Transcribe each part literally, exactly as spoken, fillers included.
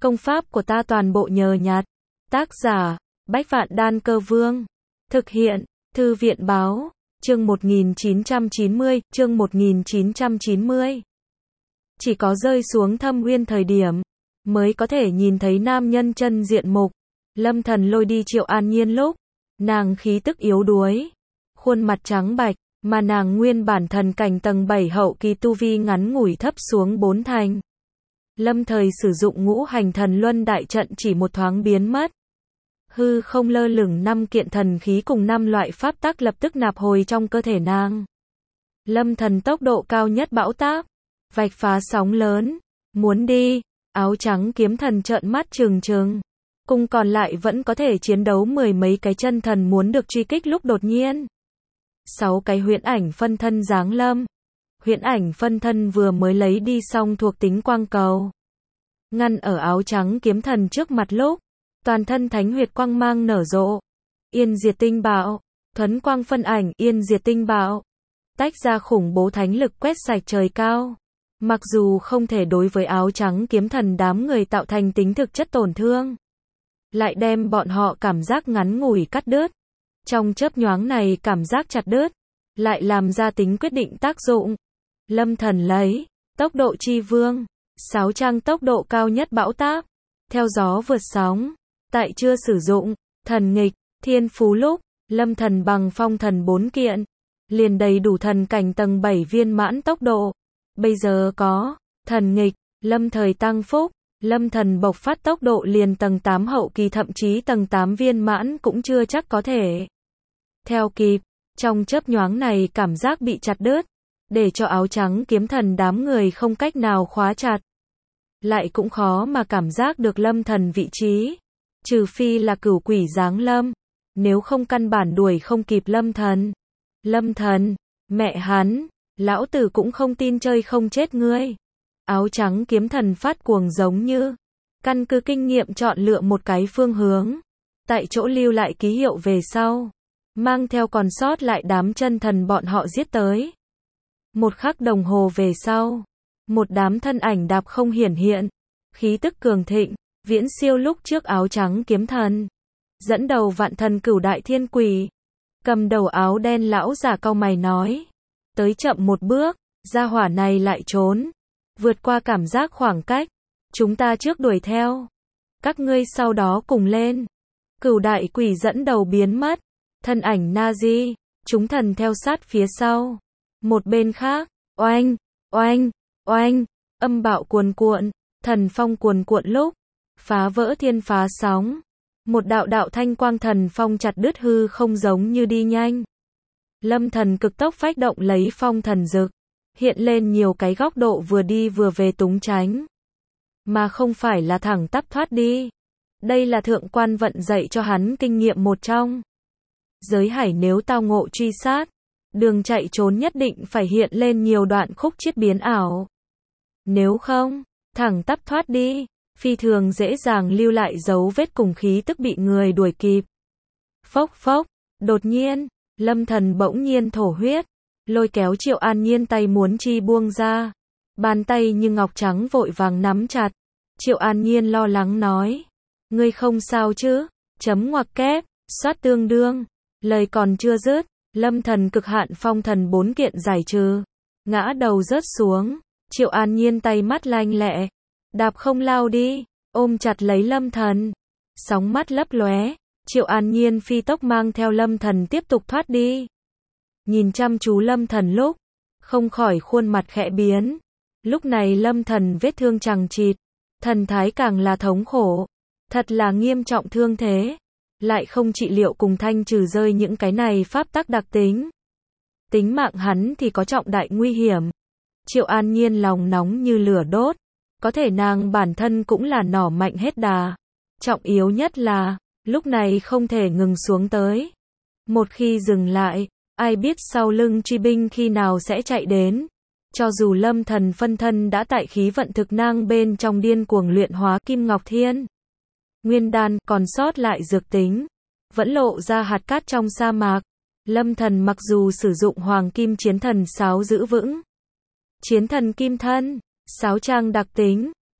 Công pháp của ta toàn bộ nhờ nhặt. Tác giả, Bách Vạn Đan Cơ Vương. Thực hiện, Thư viện báo, chương một nghìn chín trăm chín mươi, chương một nghìn chín trăm chín mươi. Chỉ có rơi xuống thâm uyên thời điểm, mới có thể nhìn thấy nam nhân chân diện mục. Lâm Thần lôi đi Triệu An Nhiên lúc, nàng khí tức yếu đuối, khuôn mặt trắng bạch, mà nàng nguyên bản thần cảnh tầng bảy hậu kỳ tu vi ngắn ngủi thấp xuống bốn thành. Lâm Thời sử dụng ngũ hành thần luân đại trận chỉ một thoáng biến mất. Hư không lơ lửng năm kiện thần khí cùng năm loại pháp tắc lập tức nạp hồi trong cơ thể nàng. Lâm Thần tốc độ cao nhất bão táp, vạch phá sóng lớn, muốn đi, áo trắng kiếm thần trợn mắt trừng trừng. Cùng còn lại vẫn có thể chiến đấu mười mấy cái chân thần muốn được truy kích lúc đột nhiên. Sáu cái huyễn ảnh phân thân giáng lâm. Huyễn ảnh phân thân vừa mới lấy đi xong thuộc tính quang cầu. Ngăn ở áo trắng kiếm thần trước mặt lúc, toàn thân thánh huyệt quang mang nở rộ. Yên diệt tinh bạo, thuấn quang phân ảnh yên diệt tinh bạo. Tách ra khủng bố thánh lực quét sạch trời cao. Mặc dù không thể đối với áo trắng kiếm thần đám người tạo thành tính thực chất tổn thương, lại đem bọn họ cảm giác ngắn ngủi cắt đứt. Trong chớp nhoáng này cảm giác chặt đứt, lại làm ra tính quyết định tác dụng. Lâm Thần lấy tốc độ chi vương, sáo trang tốc độ cao nhất bão táp, theo gió vượt sóng. Tại chưa sử dụng thần nghịch, thiên phú lúc, Lâm Thần bằng phong thần bốn kiện, liền đầy đủ thần cảnh tầng bảy viên mãn tốc độ. Bây giờ có thần nghịch, Lâm Thời tăng phúc, Lâm Thần bộc phát tốc độ liền tầng tám hậu kỳ, thậm chí tầng tám viên mãn cũng chưa chắc có thể theo kịp. Trong chớp nhoáng này cảm giác bị chặt đứt, để cho áo trắng kiếm thần đám người không cách nào khóa chặt. Lại cũng khó mà cảm giác được Lâm Thần vị trí, trừ phi là cửu quỷ giáng lâm, nếu không căn bản đuổi không kịp Lâm Thần. Lâm Thần, mẹ hắn, lão tử cũng không tin chơi không chết ngươi. Áo trắng kiếm thần phát cuồng giống như căn cứ kinh nghiệm chọn lựa một cái phương hướng, tại chỗ lưu lại ký hiệu về sau, mang theo còn sót lại đám chân thần bọn họ giết tới. Một khắc đồng hồ về sau, một đám thân ảnh đạp không hiển hiện, khí tức cường thịnh, viễn siêu lúc trước áo trắng kiếm thần. Dẫn đầu vạn thần cửu đại thiên quỷ, cầm đầu áo đen lão giả cau mày nói, tới chậm một bước, gia hỏa này lại trốn, vượt qua cảm giác khoảng cách, chúng ta trước đuổi theo, các ngươi sau đó cùng lên. Cửu đại quỷ dẫn đầu biến mất, thân ảnh Nazi, chúng thần theo sát phía sau. Một bên khác, oanh, oanh, oanh, âm bạo cuồn cuộn, thần phong cuồn cuộn lúc, phá vỡ thiên phá sóng. Một đạo đạo thanh quang thần phong chặt đứt hư không giống như đi nhanh. Lâm Thần cực tốc phách động lấy phong thần dực, hiện lên nhiều cái góc độ vừa đi vừa về túng tránh, mà không phải là thẳng tắp thoát đi. Đây là thượng quan vận dạy cho hắn kinh nghiệm một trong. Giới hải nếu tao ngộ truy sát, đường chạy trốn nhất định phải hiện lên nhiều đoạn khúc chiết biến ảo. Nếu không, thẳng tắp thoát đi, phi thường dễ dàng lưu lại dấu vết cùng khí tức bị người đuổi kịp. Phốc phốc, đột nhiên, Lâm Thần bỗng nhiên thổ huyết, lôi kéo Triệu An Nhiên tay muốn chi buông ra. Bàn tay như ngọc trắng vội vàng nắm chặt. Triệu An Nhiên lo lắng nói, ngươi không sao chứ? Chấm ngoặc kép, soát tương đương. Lời còn chưa dứt, Lâm Thần cực hạn phong thần bốn kiện giải trừ, ngã đầu rớt xuống. Triệu An Nhiên tay mắt lanh lẹ, đạp không lao đi, ôm chặt lấy Lâm Thần. Sóng mắt lấp lóe, Triệu An Nhiên phi tốc mang theo Lâm Thần tiếp tục thoát đi. Nhìn chăm chú Lâm Thần lúc, không khỏi khuôn mặt khẽ biến. Lúc này Lâm Thần vết thương chằng chịt, thần thái càng là thống khổ, thật là nghiêm trọng thương thế, lại không trị liệu cùng thanh trừ rơi những cái này pháp tắc đặc tính. Tính mạng hắn thì có trọng đại nguy hiểm. Triệu An Nhiên lòng nóng như lửa đốt, có thể nàng bản thân cũng là nỏ mạnh hết đà. Trọng yếu nhất là, lúc này không thể ngừng xuống tới. Một khi dừng lại, ai biết sau lưng truy binh khi nào sẽ chạy đến. Cho dù Lâm Thần phân thân đã tại khí vận thực năng bên trong điên cuồng luyện hóa Kim Ngọc Thiên Nguyên đan, còn sót lại dược tính, vẫn lộ ra hạt cát trong sa mạc. Lâm Thần mặc dù sử dụng Hoàng Kim Chiến Thần Sáo giữ vững Chiến Thần Kim Thân, sáo trang đặc tính,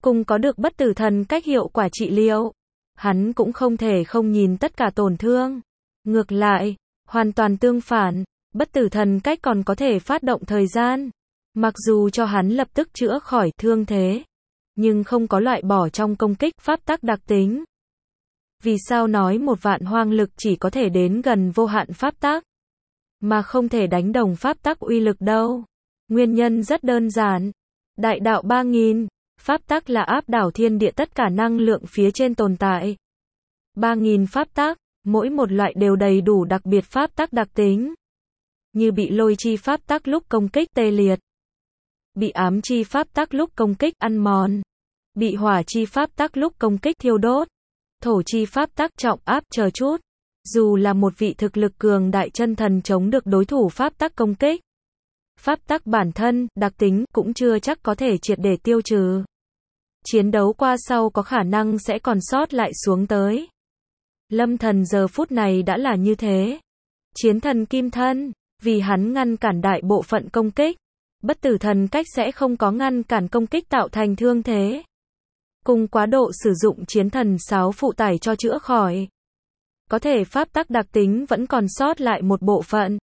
cùng có được bất tử thần cách hiệu quả trị liệu. Hắn cũng không thể không nhìn tất cả tổn thương. Ngược lại, hoàn toàn tương phản, bất tử thần cách còn có thể phát động thời gian. Mặc dù cho hắn lập tức chữa khỏi thương thế, nhưng không có loại bỏ trong công kích pháp tắc đặc tính. Vì sao nói một vạn hoang lực chỉ có thể đến gần vô hạn pháp tắc, mà không thể đánh đồng pháp tắc uy lực đâu? Nguyên nhân rất đơn giản. Đại đạo ba nghìn, pháp tắc là áp đảo thiên địa tất cả năng lượng phía trên tồn tại. ba nghìn pháp tắc, mỗi một loại đều đầy đủ đặc biệt pháp tắc đặc tính. Như bị lôi chi pháp tắc lúc công kích tê liệt, bị ám chi pháp tắc lúc công kích ăn mòn, bị hỏa chi pháp tắc lúc công kích thiêu đốt, thổ chi pháp tắc trọng áp chờ chút. Dù là một vị thực lực cường đại chân thần chống được đối thủ pháp tắc công kích, pháp tắc bản thân, đặc tính cũng chưa chắc có thể triệt để tiêu trừ. Chiến đấu qua sau có khả năng sẽ còn sót lại xuống tới. Lâm Thần giờ phút này đã là như thế. Chiến thần kim thân, vì hắn ngăn cản đại bộ phận công kích, bất tử thần cách sẽ không có ngăn cản công kích tạo thành thương thế. Cùng quá độ sử dụng chiến thần sáo phụ tải cho chữa khỏi, có thể pháp tắc đặc tính vẫn còn sót lại một bộ phận.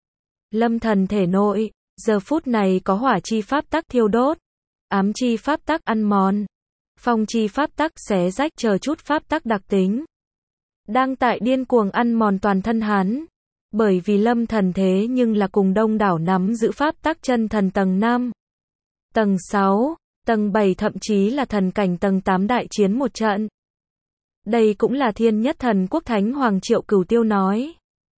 Lâm Thần thể nội, giờ phút này có hỏa chi pháp tắc thiêu đốt, ám chi pháp tắc ăn mòn, phong chi pháp tắc xé rách chờ chút pháp tắc đặc tính, đang tại điên cuồng ăn mòn toàn thân hắn. Bởi vì Lâm Thần thế nhưng là cùng đông đảo nắm giữ pháp tắc chân thần tầng năm, tầng sáu, tầng bảy thậm chí là thần cảnh tầng tám đại chiến một trận. Đây cũng là thiên nhất thần quốc Thánh Hoàng Triệu Cửu Tiêu nói.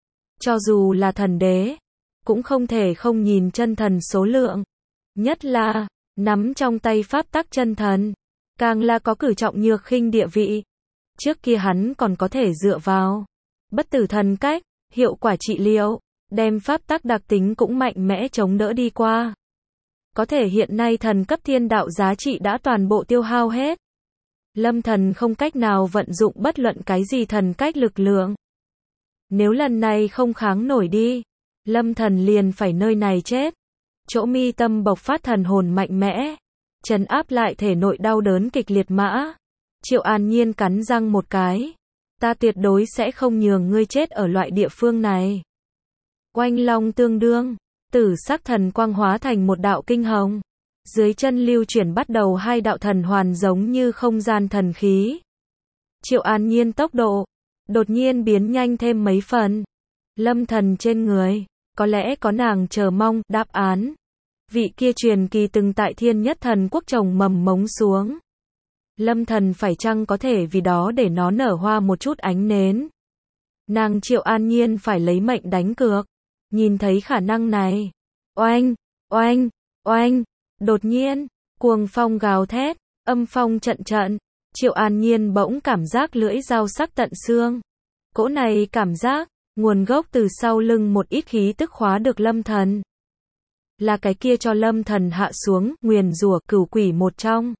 Cho dù là thần đế, cũng không thể không nhìn chân thần số lượng. Nhất là, nắm trong tay pháp tắc chân thần, càng là có cử trọng nhược khinh địa vị. Trước kia hắn còn có thể dựa vào bất tử thần cách, hiệu quả trị liệu, đem pháp tắc đặc tính cũng mạnh mẽ chống đỡ đi qua. Có thể hiện nay thần cấp thiên đạo giá trị đã toàn bộ tiêu hao hết. Lâm Thần không cách nào vận dụng bất luận cái gì thần cách lực lượng. Nếu lần này không kháng nổi đi, Lâm Thần liền phải nơi này chết. Chỗ mi tâm bộc phát thần hồn mạnh mẽ, trấn áp lại thể nội đau đớn kịch liệt mã. Triệu An Nhiên cắn răng một cái. Ta tuyệt đối sẽ không nhường ngươi chết ở loại địa phương này. Oanh long tương đương, tử sắc thần quang hóa thành một đạo kinh hồng. Dưới chân lưu chuyển bắt đầu hai đạo thần hoàn giống như không gian thần khí. Triệu An Nhiên tốc độ đột nhiên biến nhanh thêm mấy phần. Lâm Thần trên người, có lẽ có nàng chờ mong đáp án. Vị kia truyền kỳ từng tại thiên nhất thần quốc trồng mầm mống xuống. Lâm Thần phải chăng có thể vì đó để nó nở hoa một chút ánh nến. Nàng Triệu An Nhiên phải lấy mệnh đánh cược. Nhìn thấy khả năng này. Oanh, oanh, oanh. Đột nhiên, cuồng phong gào thét, âm phong trận trận. Triệu An Nhiên bỗng cảm giác lưỡi dao sắc tận xương. Cỗ này cảm giác, nguồn gốc từ sau lưng một ít khí tức khóa được Lâm Thần. Là cái kia cho Lâm Thần hạ xuống, nguyền rủa cửu quỷ một trong.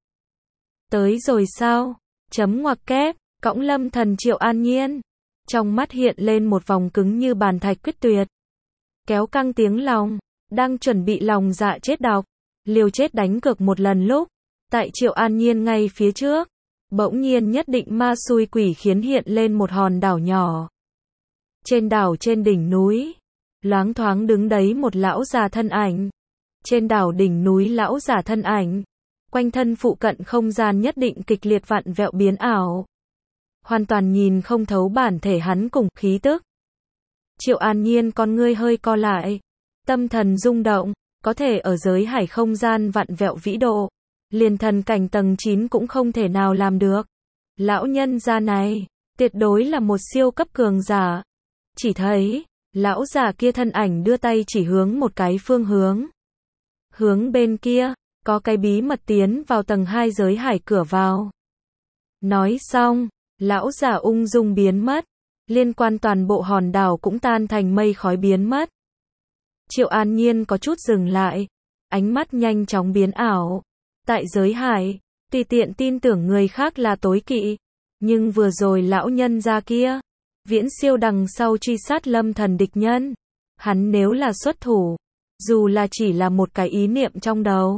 Tới rồi sao? Chấm ngoặc kép, cõng Lâm Thần Triệu An Nhiên. Trong mắt hiện lên một vòng cứng như bàn thạch quyết tuyệt. Kéo căng tiếng lòng, đang chuẩn bị lòng dạ chết độc, liều chết đánh cược một lần lúc, tại Triệu An Nhiên ngay phía trước, bỗng nhiên nhất định ma xui quỷ khiến hiện lên một hòn đảo nhỏ. Trên đảo trên đỉnh núi, loáng thoáng đứng đấy một lão già thân ảnh. Trên đảo đỉnh núi lão già thân ảnh, quanh thân phụ cận không gian nhất định kịch liệt vặn vẹo biến ảo. Hoàn toàn nhìn không thấu bản thể hắn cùng khí tức. Triệu An Nhiên con ngươi hơi co lại, tâm thần rung động, có thể ở giới hải không gian vặn vẹo vĩ độ, liền thần cảnh tầng chín cũng không thể nào làm được. Lão nhân gia này, tuyệt đối là một siêu cấp cường giả. Chỉ thấy, lão già kia thân ảnh đưa tay chỉ hướng một cái phương hướng. Hướng bên kia, có cái bí mật tiến vào tầng hai giới hải cửa vào. Nói xong, lão già ung dung biến mất, liên quan toàn bộ hòn đảo cũng tan thành mây khói biến mất. Triệu An Nhiên có chút dừng lại, ánh mắt nhanh chóng biến ảo. Tại giới hải, tùy tiện tin tưởng người khác là tối kỵ, nhưng vừa rồi lão nhân gia kia, viễn siêu đằng sau truy sát Lâm Thần địch nhân. Hắn nếu là xuất thủ, dù là chỉ là một cái ý niệm trong đầu,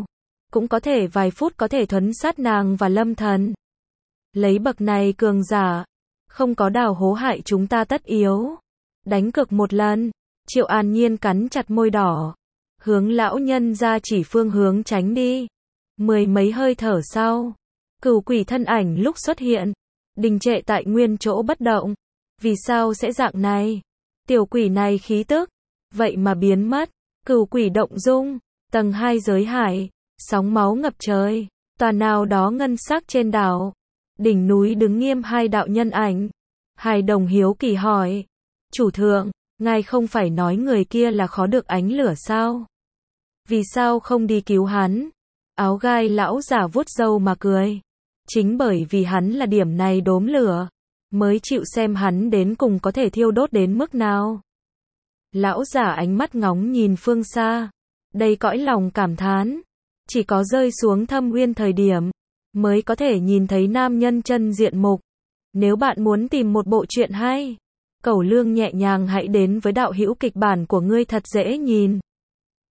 cũng có thể vài phút có thể thuấn sát nàng và lâm thần. Lấy bậc này cường giả, không có đào hố hại chúng ta tất yếu. Đánh cược một lần, Triệu An Nhiên cắn chặt môi đỏ, hướng lão nhân ra chỉ phương hướng tránh đi. Mười mấy hơi thở sau, cửu quỷ thân ảnh lúc xuất hiện, đình trệ tại nguyên chỗ bất động. Vì sao sẽ dạng này? Tiểu quỷ này khí tức, vậy mà biến mất. Cửu quỷ động dung, tầng hai giới hải, sóng máu ngập trời, tòa nào đó ngân sắc trên đảo. Đỉnh núi đứng nghiêm hai đạo nhân ảnh. Hài Đồng hiếu kỳ hỏi, chủ thượng, ngài không phải nói người kia là khó được ánh lửa sao? Vì sao không đi cứu hắn? Áo gai lão giả vuốt râu mà cười. Chính bởi vì hắn là điểm này đốm lửa, mới chịu xem hắn đến cùng có thể thiêu đốt đến mức nào. Lão giả ánh mắt ngóng nhìn phương xa, đầy cõi lòng cảm thán. Chỉ có rơi xuống thâm uyên thời điểm, mới có thể nhìn thấy nam nhân chân diện mục. Nếu bạn muốn tìm một bộ truyện hay, Cẩu Lương nhẹ nhàng hãy đến với đạo hữu kịch bản của ngươi thật dễ nhìn.